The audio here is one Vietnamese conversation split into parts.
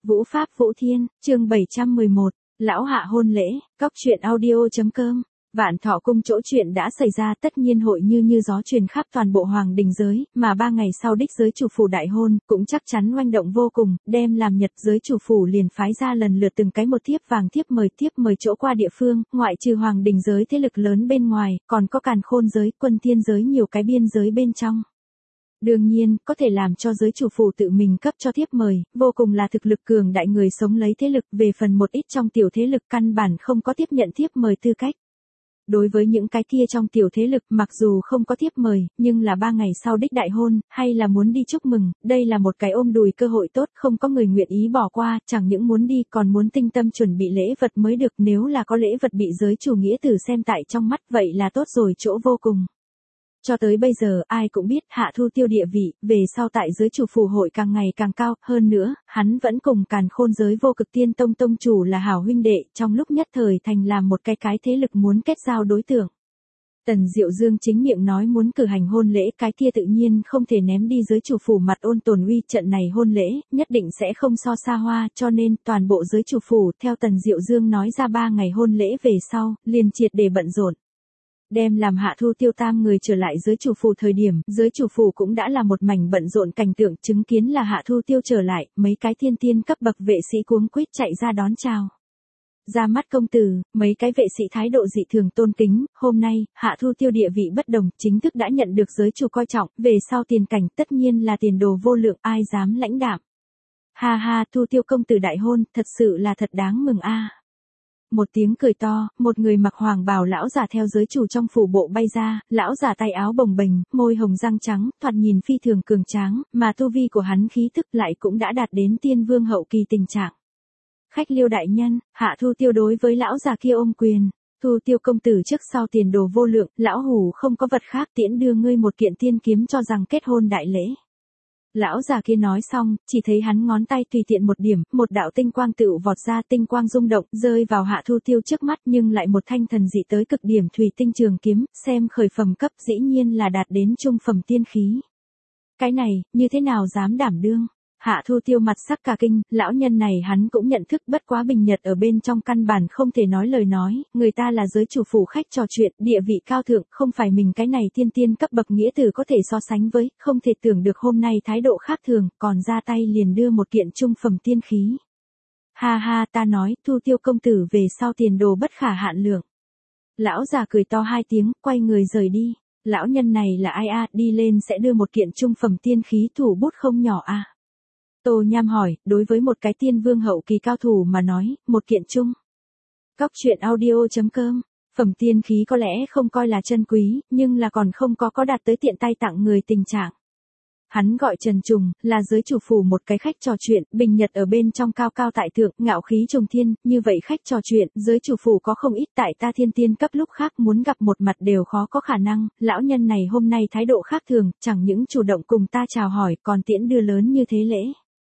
Vũ Pháp Vũ Thiên, chương 711, Lão Hạ hôn lễ, Cóc truyện audio.com. Vạn Thọ Cung chỗ chuyện đã xảy ra tất nhiên hội như gió truyền khắp toàn bộ hoàng đình giới, mà 3 ngày sau đích giới chủ phủ đại hôn, cũng chắc chắn oanh động vô cùng, đem làm nhật giới chủ phủ liền phái ra lần lượt từng cái một thiếp vàng thiếp mời chỗ qua địa phương, ngoại trừ hoàng đình giới thế lực lớn bên ngoài, còn có Càn Khôn giới, Quân Thiên giới nhiều cái biên giới bên trong. Đương nhiên, có thể làm cho giới chủ phủ tự mình cấp cho thiếp mời, vô cùng là thực lực cường đại người sống lấy thế lực, về phần một ít trong tiểu thế lực căn bản không có tiếp nhận thiếp mời tư cách. Đối với những cái kia trong tiểu thế lực mặc dù không có thiếp mời, nhưng là 3 ngày sau đích đại hôn, hay là muốn đi chúc mừng, đây là một cái ôm đùi cơ hội tốt, không có người nguyện ý bỏ qua, chẳng những muốn đi còn muốn tinh tâm chuẩn bị lễ vật mới được, nếu là có lễ vật bị giới chủ nghĩa tử xem tại trong mắt vậy là tốt rồi chỗ vô cùng. Cho tới bây giờ, ai cũng biết Hạ Thu Tiêu địa vị, về sau tại giới chủ phủ hội càng ngày càng cao, hơn nữa, hắn vẫn cùng Càn Khôn giới Vô Cực Tiên Tông tông chủ là hảo huynh đệ, trong lúc nhất thời thành làm một cái thế lực muốn kết giao đối tượng. Tần Diệu Dương chính miệng nói muốn cử hành hôn lễ, cái kia tự nhiên không thể ném đi giới chủ phủ mặt ôn tồn uy, trận này hôn lễ, nhất định sẽ không so xa hoa, cho nên, toàn bộ giới chủ phủ, theo Tần Diệu Dương nói ra 3 ngày hôn lễ về sau, liền triệt để bận rộn. Đem làm Hạ Thu Tiêu tam người trở lại giới chủ phủ thời điểm, giới chủ phủ cũng đã là một mảnh bận rộn cảnh tượng, chứng kiến là Hạ Thu Tiêu trở lại, mấy cái thiên tiên cấp bậc vệ sĩ cuống quýt chạy ra đón chào. Ra mắt công tử, mấy cái vệ sĩ thái độ dị thường tôn kính, hôm nay, Hạ Thu Tiêu địa vị bất đồng, chính thức đã nhận được giới chủ coi trọng, về sau tiền cảnh tất nhiên là tiền đồ vô lượng, ai dám lãnh đạm. Ha ha, Thu Tiêu công tử đại hôn, thật sự là thật đáng mừng a. Một tiếng cười to, một người mặc hoàng bào lão giả theo giới chủ trong phủ bộ bay ra, lão giả tay áo bồng bềnh, môi hồng răng trắng, thoạt nhìn phi thường cường tráng, mà tu vi của hắn khí tức lại cũng đã đạt đến tiên vương hậu kỳ tình trạng. Khách Liêu đại nhân, Hạ Thu Tiêu đối với lão già kia ôm quyền. Thu Tiêu công tử trước sau tiền đồ vô lượng, lão hủ không có vật khác tiễn đưa ngươi một kiện tiên kiếm cho rằng kết hôn đại lễ. Lão già kia nói xong, chỉ thấy hắn ngón tay tùy tiện một điểm, một đạo tinh quang tựu vọt ra, tinh quang rung động, rơi vào Hạ Thu Tiêu trước mắt, nhưng lại một thanh thần dị tới cực điểm thủy tinh trường kiếm, xem khởi phẩm cấp dĩ nhiên là đạt đến trung phẩm tiên khí. Cái này, như thế nào dám đảm đương? Hạ Thu Tiêu mặt sắc cả kinh, lão nhân này hắn cũng nhận thức, bất quá bình nhật ở bên trong căn bản không thể nói lời nói, người ta là giới chủ phủ khách trò chuyện, địa vị cao thượng, không phải mình cái này thiên tiên cấp bậc nghĩa tử có thể so sánh với, không thể tưởng được hôm nay thái độ khác thường, còn ra tay liền đưa một kiện trung phẩm tiên khí. Ha ha, ta nói, Thu Tiêu công tử về sau tiền đồ bất khả hạn lượng. Lão già cười to 2 tiếng, quay người rời đi. Lão nhân này là ai a, đi lên sẽ đưa một kiện trung phẩm tiên khí, thủ bút không nhỏ a. Tô Nham hỏi, đối với một cái tiên vương hậu kỳ cao thủ mà nói, một kiện chung. Cóc truyện audio.com, phẩm tiên khí có lẽ không coi là chân quý, nhưng là còn không có đạt tới tiện tay tặng người tình trạng. Hắn gọi Trần Trùng, là giới chủ phủ một cái khách trò chuyện, bình nhật ở bên trong cao cao tại thượng, ngạo khí trùng thiên, như vậy khách trò chuyện, giới chủ phủ có không ít, tại ta thiên tiên cấp lúc khác muốn gặp một mặt đều khó có khả năng, lão nhân này hôm nay thái độ khác thường, chẳng những chủ động cùng ta chào hỏi, còn tiễn đưa lớn như thế lễ.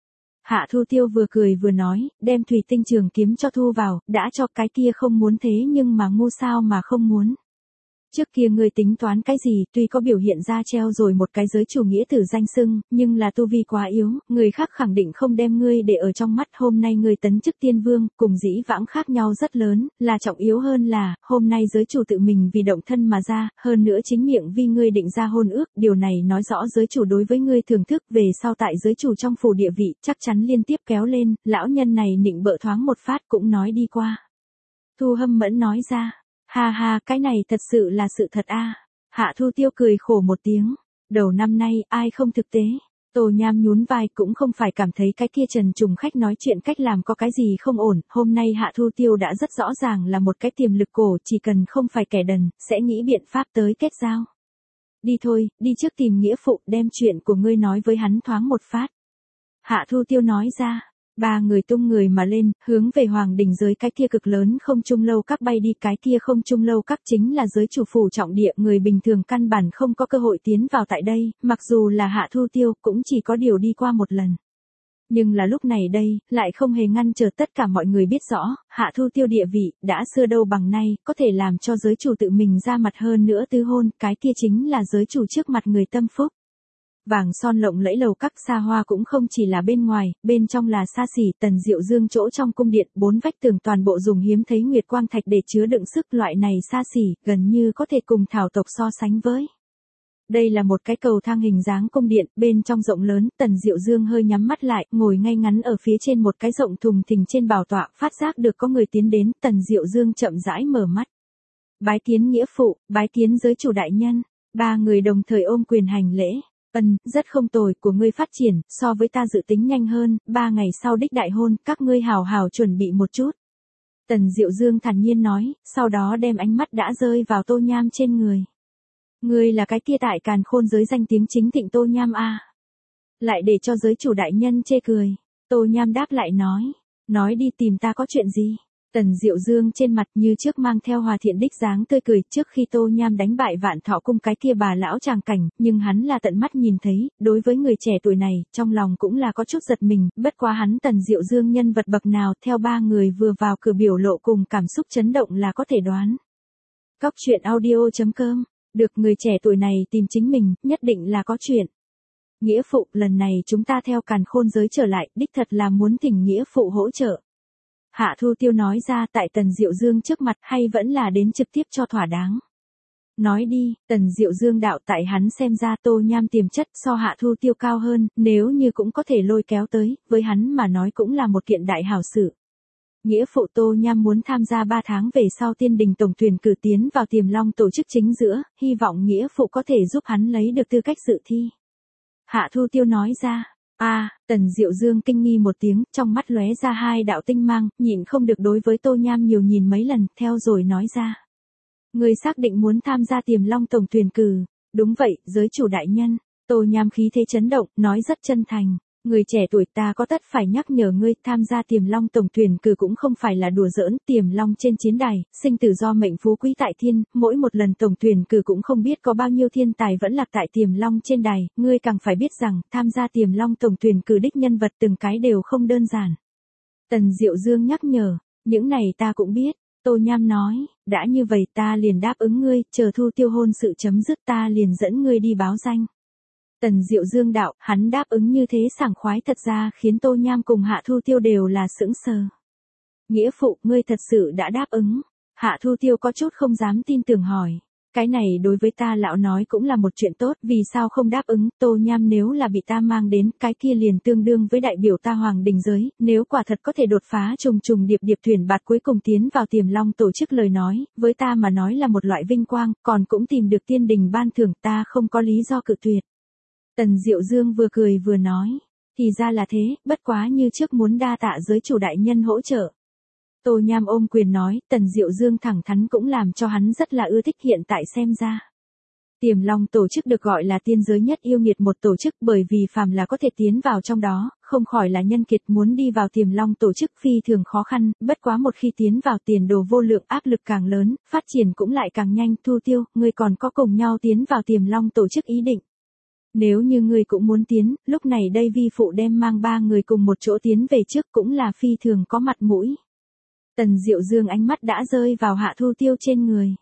Hạ Thu Tiêu vừa cười vừa nói, đem thủy tinh trường kiếm cho thu vào, đã cho cái kia không muốn thế nhưng mà ngu sao mà không muốn. Trước kia ngươi tính toán cái gì, tuy có biểu hiện ra treo rồi một cái giới chủ nghĩa tử danh xưng, nhưng là tu vi quá yếu, người khác khẳng định không đem ngươi để ở trong mắt, hôm nay ngươi tấn chức tiên vương, cùng dĩ vãng khác nhau rất lớn, là trọng yếu hơn là, hôm nay giới chủ tự mình vì động thân mà ra, hơn nữa chính miệng vì ngươi định ra hôn ước, điều này nói rõ giới chủ đối với ngươi thưởng thức, về sau tại giới chủ trong phủ địa vị, chắc chắn liên tiếp kéo lên, lão nhân này nịnh bợ thoáng một phát cũng nói đi qua. Thu Hâm Mẫn nói ra. Ha ha, cái này thật sự là sự thật a. Hạ Thu Tiêu cười khổ một tiếng. Đầu năm nay, ai không thực tế. Tô Nham nhún vai, cũng không phải cảm thấy cái kia Trần Trùng khách nói chuyện cách làm có cái gì không ổn. Hôm nay Hạ Thu Tiêu đã rất rõ ràng là một cái tiềm lực cổ, chỉ cần không phải kẻ đần, sẽ nghĩ biện pháp tới kết giao. Đi thôi, đi trước tìm nghĩa phụ, đem chuyện của ngươi nói với hắn thoáng một phát. Hạ Thu Tiêu nói ra. 3 người tung người mà lên, hướng về hoàng đình giới cái kia cực lớn không trung lâu các bay đi, cái kia không trung lâu các chính là giới chủ phủ trọng địa, người bình thường căn bản không có cơ hội tiến vào tại đây, mặc dù là Hạ Thu Tiêu cũng chỉ có điều đi qua một lần. Nhưng là lúc này đây, lại không hề ngăn trở tất cả mọi người biết rõ, Hạ Thu Tiêu địa vị, đã xưa đâu bằng nay, có thể làm cho giới chủ tự mình ra mặt hơn nữa tứ hôn, cái kia chính là giới chủ trước mặt người tâm phúc. Vàng son lộng lẫy lầu các xa hoa cũng không chỉ là bên ngoài, bên trong là xa xỉ. Tần Diệu Dương chỗ trong cung điện, 4 vách tường toàn bộ dùng hiếm thấy nguyệt quang thạch để chứa đựng sức, loại này xa xỉ, gần như có thể cùng thảo tộc so sánh với. Đây là một cái cầu thang hình dáng cung điện, bên trong rộng lớn. Tần Diệu Dương hơi nhắm mắt lại, ngồi ngay ngắn ở phía trên một cái rộng thùng thình trên bảo tọa, phát giác được có người tiến đến. Tần Diệu Dương chậm rãi mở mắt. Bái kiến nghĩa phụ, bái kiến giới chủ đại nhân. 3 người đồng thời ôm quyền hành lễ. Rất không tồi, của ngươi phát triển, so với ta dự tính nhanh hơn. 3 ngày sau đích đại hôn, các ngươi hào hào chuẩn bị một chút. Tần Diệu Dương thản nhiên nói, sau đó đem ánh mắt đã rơi vào Tô Nham trên người. Ngươi là cái kia tại Càn Khôn giới danh tiếng chính thịnh Tô Nham a. Lại để cho giới chủ đại nhân chê cười. Tô Nham đáp lại nói đi, tìm ta có chuyện gì? Tần Diệu Dương trên mặt như trước mang theo hòa thiện đích dáng tươi cười. Trước khi Tô Nham đánh bại Vạn Thọ cung cái kia bà lão tràng cảnh, nhưng hắn là tận mắt nhìn thấy, đối với người trẻ tuổi này, trong lòng cũng là có chút giật mình, bất quá hắn Tần Diệu Dương nhân vật bậc nào, theo 3 người vừa vào cửa biểu lộ cùng cảm xúc chấn động là có thể đoán. Cóc truyện audio.com, được người trẻ tuổi này tìm chính mình, nhất định là có chuyện. Nghĩa phụ, lần này chúng ta theo Càn Khôn giới trở lại, đích thật là muốn thỉnh nghĩa phụ hỗ trợ. Hạ Thu Tiêu nói ra, tại Tần Diệu Dương trước mặt, hay vẫn là đến trực tiếp cho thỏa đáng. Nói đi, Tần Diệu Dương đạo, tại hắn xem ra Tô Nham tiềm chất so Hạ Thu Tiêu cao hơn, nếu như cũng có thể lôi kéo tới, với hắn mà nói cũng là một kiện đại hảo sự. Nghĩa phụ, Tô Nham muốn tham gia 3 tháng về sau tiên đình tổng tuyển cử tiến vào Tiềm Long tổ chức chính giữa, hy vọng nghĩa phụ có thể giúp hắn lấy được tư cách dự thi. Hạ Thu Tiêu nói ra. Tần Diệu Dương kinh nghi một tiếng, trong mắt lóe ra 2 đạo tinh mang, nhịn không được đối với Tô Nham nhiều nhìn mấy lần, theo rồi nói ra. Người xác định muốn tham gia Tiềm Long tổng tuyển cử. Đúng vậy, giới chủ đại nhân. Tô Nham khí thế chấn động, nói rất chân thành. Người trẻ tuổi, ta có tất phải nhắc nhở ngươi, tham gia Tiềm Long tổng tuyển cử cũng không phải là đùa giỡn. Tiềm Long trên chiến đài, sinh tử do mệnh, phú quý tại thiên, mỗi một lần tổng tuyển cử cũng không biết có bao nhiêu thiên tài vẫn lạc tại Tiềm Long trên đài. Ngươi càng phải biết rằng, tham gia Tiềm Long tổng tuyển cử đích nhân vật từng cái đều không đơn giản. Tần Diệu Dương nhắc nhở, những này ta cũng biết. Tô Nham nói, đã như vậy ta liền đáp ứng ngươi, chờ Thu Tiêu hôn sự chấm dứt ta liền dẫn ngươi đi báo danh. Tần Diệu Dương đạo, hắn đáp ứng như thế sảng khoái thật ra khiến Tô Nham cùng Hạ Thu Tiêu đều là sững sờ. Nghĩa phụ, ngươi thật sự đã đáp ứng. Hạ Thu Tiêu có chút không dám tin tưởng hỏi. Cái này đối với ta lão nói cũng là một chuyện tốt, vì sao không đáp ứng? Tô Nham nếu là bị ta mang đến, cái kia liền tương đương với đại biểu ta Hoàng Đình giới, nếu quả thật có thể đột phá trùng trùng điệp điệp thuyền bạt cuối cùng tiến vào Tiềm Long tổ chức lời nói, với ta mà nói là một loại vinh quang, còn cũng tìm được tiên đình ban thưởng, ta không có lý do cự tuyệt. Tần Diệu Dương vừa cười vừa nói, thì ra là thế, bất quá như trước muốn đa tạ giới chủ đại nhân hỗ trợ. Tô Nham ôm quyền nói, Tần Diệu Dương thẳng thắn cũng làm cho hắn rất là ưa thích. Hiện tại xem ra, Tiềm Long tổ chức được gọi là tiên giới nhất yêu nghiệt một tổ chức, bởi vì phàm là có thể tiến vào trong đó, không khỏi là nhân kiệt. Muốn đi vào Tiềm Long tổ chức phi thường khó khăn, bất quá một khi tiến vào tiền đồ vô lượng, áp lực càng lớn, phát triển cũng lại càng nhanh. Thu Tiêu, ngươi còn có cùng nhau tiến vào Tiềm Long tổ chức ý định? Nếu như ngươi cũng muốn tiến, lúc này đây vi phụ đem mang 3 người cùng một chỗ tiến về trước cũng là phi thường có mặt mũi. Tần Diệu Dương ánh mắt đã rơi vào Hạ Thu Tiêu trên người.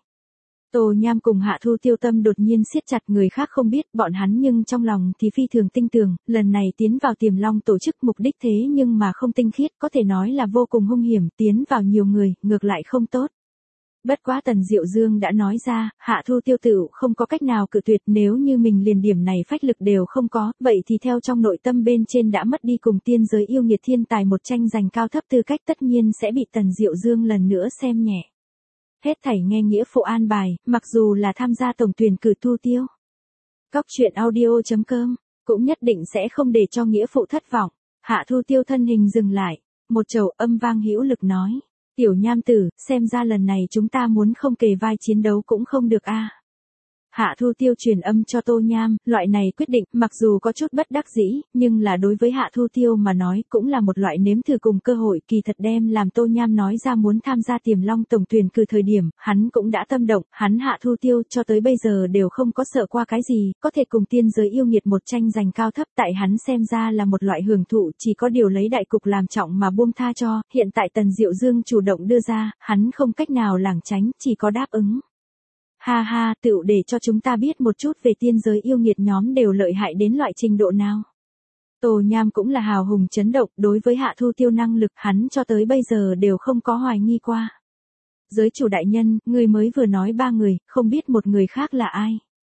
Tô Nham cùng Hạ Thu Tiêu tâm đột nhiên siết chặt, người khác không biết, bọn hắn nhưng trong lòng thì phi thường tinh tường, lần này tiến vào Tiềm Long tổ chức mục đích thế nhưng mà không tinh khiết, có thể nói là vô cùng hung hiểm, tiến vào nhiều người, ngược lại không tốt. Bất quá Tần Diệu Dương đã nói ra, Hạ Thu Tiêu tự không có cách nào cự tuyệt, nếu như mình liền điểm này phách lực đều không có, vậy thì theo trong nội tâm bên trên đã mất đi cùng tiên giới yêu nghiệt thiên tài một tranh giành cao thấp tư cách, tất nhiên sẽ bị Tần Diệu Dương lần nữa xem nhẹ. Hết thảy nghe nghĩa phụ an bài, mặc dù là tham gia tổng tuyển cử Thu Tiêu. Cóc truyện audio.com, cũng nhất định sẽ không để cho nghĩa phụ thất vọng. Hạ Thu Tiêu thân hình dừng lại, một trầu âm vang hữu lực nói. Tiểu Nham tử, xem ra lần này chúng ta muốn không kề vai chiến đấu cũng không được a. Hạ Thu Tiêu truyền âm cho Tô Nham, loại này quyết định, mặc dù có chút bất đắc dĩ, nhưng là đối với Hạ Thu Tiêu mà nói, cũng là một loại nếm thử cùng cơ hội. Kỳ thật đem làm Tô Nham nói ra muốn tham gia Tiềm Long tổng tuyển cử thời điểm, hắn cũng đã tâm động, hắn Hạ Thu Tiêu cho tới bây giờ đều không có sợ qua cái gì, có thể cùng tiên giới yêu nghiệt một tranh giành cao thấp, tại hắn xem ra là một loại hưởng thụ, chỉ có điều lấy đại cục làm trọng mà buông tha cho. Hiện tại Tần Diệu Dương chủ động đưa ra, hắn không cách nào lảng tránh, chỉ có đáp ứng. Ha ha, tựu để cho chúng ta biết một chút về tiên giới yêu nghiệt nhóm đều lợi hại đến loại trình độ nào. Tô Nham cũng là hào hùng chấn động, đối với Hạ Thu Tiêu năng lực hắn cho tới bây giờ đều không có hoài nghi qua. Giới chủ đại nhân, người mới vừa nói 3 người, không biết một người khác là ai.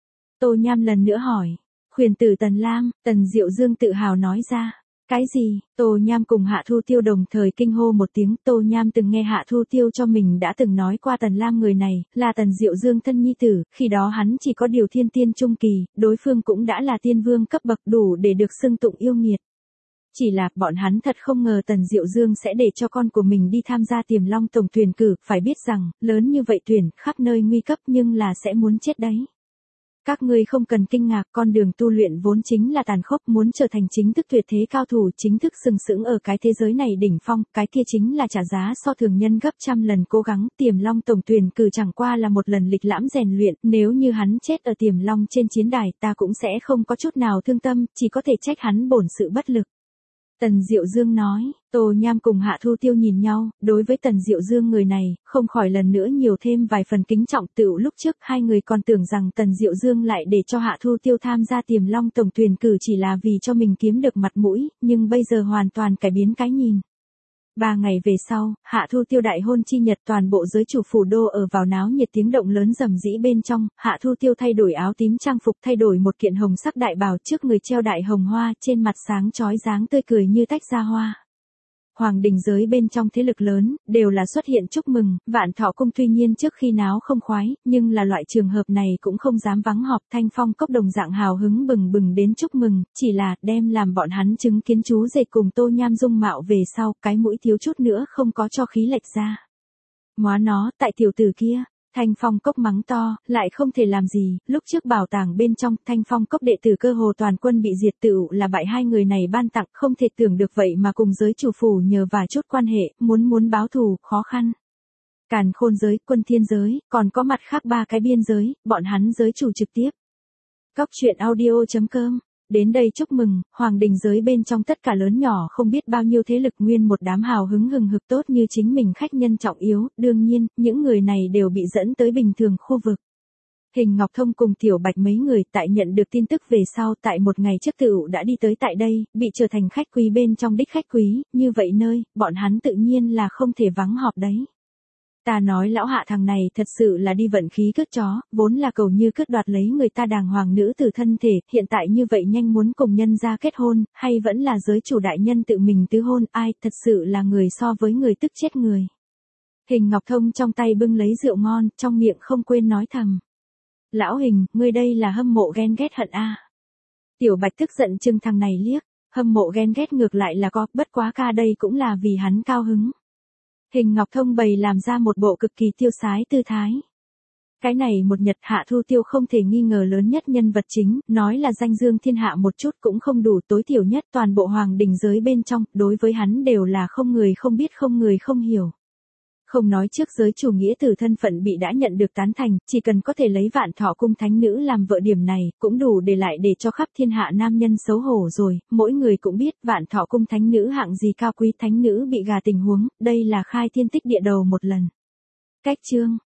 Tô Nham lần nữa hỏi. Khuyển tử Tần Lam, Tần Diệu Dương tự hào nói ra. Cái gì? Tô Nham cùng Hạ Thu Tiêu đồng thời kinh hô một tiếng. Tô Nham từng nghe Hạ Thu Tiêu cho mình đã từng nói qua Tần Lam người này, là Tần Diệu Dương thân nhi tử, khi đó hắn chỉ có điều thiên tiên trung kỳ, đối phương cũng đã là tiên vương cấp bậc đủ để được xưng tụng yêu nghiệt. Chỉ là, bọn hắn thật không ngờ Tần Diệu Dương sẽ để cho con của mình đi tham gia Tiềm Long tổng tuyển cử, phải biết rằng, lớn như vậy tuyển, khắp nơi nguy cấp nhưng là sẽ muốn chết đấy. Các ngươi không cần kinh ngạc, con đường tu luyện vốn chính là tàn khốc, muốn trở thành chính thức tuyệt thế cao thủ, chính thức sừng sững ở cái thế giới này đỉnh phong, cái kia chính là trả giá so thường nhân gấp trăm lần cố gắng. Tiềm Long tổng tuyển cử chẳng qua là một lần lịch lãm rèn luyện, nếu như hắn chết ở Tiềm Long trên chiến đài, ta cũng sẽ không có chút nào thương tâm, chỉ có thể trách hắn bổn sự bất lực. Tần Diệu Dương nói. Tô Nham cùng Hạ Thu Tiêu nhìn nhau, đối với Tần Diệu Dương người này, không khỏi lần nữa nhiều thêm vài phần kính trọng. Tựu lúc trước hai người còn tưởng rằng Tần Diệu Dương lại để cho Hạ Thu Tiêu tham gia Tiềm Long tổng tuyển cử chỉ là vì cho mình kiếm được mặt mũi, nhưng bây giờ hoàn toàn cải biến cái nhìn. 3 ngày về sau, Hạ Thu Tiêu đại hôn chi nhật, toàn bộ giới chủ phủ đô ở vào náo nhiệt tiếng động lớn rầm rĩ bên trong. Hạ Thu Tiêu thay đổi áo tím trang phục, thay đổi một kiện hồng sắc đại bào, trước người treo đại hồng hoa, trên mặt sáng chói dáng tươi cười như tách ra hoa. Hoàng đình giới bên trong thế lực lớn, đều là xuất hiện chúc mừng. Vạn Thọ cung tuy nhiên trước khi náo không khoái, nhưng là loại trường hợp này cũng không dám vắng họp. Thanh Phong cốc đồng dạng hào hứng bừng bừng đến chúc mừng, chỉ là đem làm bọn hắn chứng kiến chú rể cùng Tô Nham dung mạo về sau, cái mũi thiếu chút nữa không có cho khí lệch ra. Móa nó, tại tiểu tử kia. Thanh Phong cốc mắng to, lại không thể làm gì. Lúc trước bảo tàng bên trong, Thanh Phong cốc đệ tử cơ hồ toàn quân bị diệt, tựu là bại hai người này ban tặng, không thể tưởng được vậy mà cùng giới chủ phủ nhờ vài chút quan hệ, muốn báo thù, khó khăn. Càn Khôn giới, Quân Thiên giới, còn có mặt khác 3 cái biên giới, bọn hắn giới chủ trực tiếp. Cóc truyện audio.com. Đến đây chúc mừng, Hoàng đình giới bên trong tất cả lớn nhỏ không biết bao nhiêu thế lực, nguyên một đám hào hứng hừng hực, tốt như chính mình khách nhân trọng yếu. Đương nhiên, những người này đều bị dẫn tới bình thường khu vực. Hình Ngọc Thông cùng Tiểu Bạch mấy người tại nhận được tin tức về sau, tại một ngày trước tựu đã đi tới tại đây, bị trở thành khách quý bên trong đích khách quý, như vậy nơi, bọn hắn tự nhiên là không thể vắng họp đấy. Ta nói lão Hạ thằng này thật sự là đi vận khí cướp chó, vốn là cầu như cướp đoạt lấy người ta đàng hoàng nữ tử thân thể, hiện tại như vậy nhanh muốn cùng nhân gia kết hôn, hay vẫn là giới chủ đại nhân tự mình tứ hôn, ai, thật sự là người so với người tức chết người. Hình Ngọc Thông trong tay bưng lấy rượu ngon, trong miệng không quên nói thầm. Lão Hình, ngươi đây là hâm mộ ghen ghét hận a. Tiểu Bạch tức giận chừng thằng này liếc, hâm mộ ghen ghét ngược lại là có, bất quá ca đây cũng là vì hắn cao hứng. Hình Ngọc Thông bày làm ra một bộ cực kỳ tiêu sái tư thái. Cái này một nhật Hạ Thu Tiêu không thể nghi ngờ lớn nhất nhân vật chính, nói là danh dương thiên hạ một chút cũng không đủ, tối thiểu nhất toàn bộ hoàng đình giới bên trong, đối với hắn đều là không người không biết, không người không hiểu. Không nói trước giới chủ nghĩa tử thân phận bị đã nhận được tán thành, chỉ cần có thể lấy Vạn Thọ cung thánh nữ làm vợ, điểm này cũng đủ để lại để cho khắp thiên hạ nam nhân xấu hổ rồi. Mỗi người cũng biết Vạn Thọ cung thánh nữ hạng gì cao quý, thánh nữ bị gà tình huống, đây là khai thiên tích địa đầu một lần. Cách chương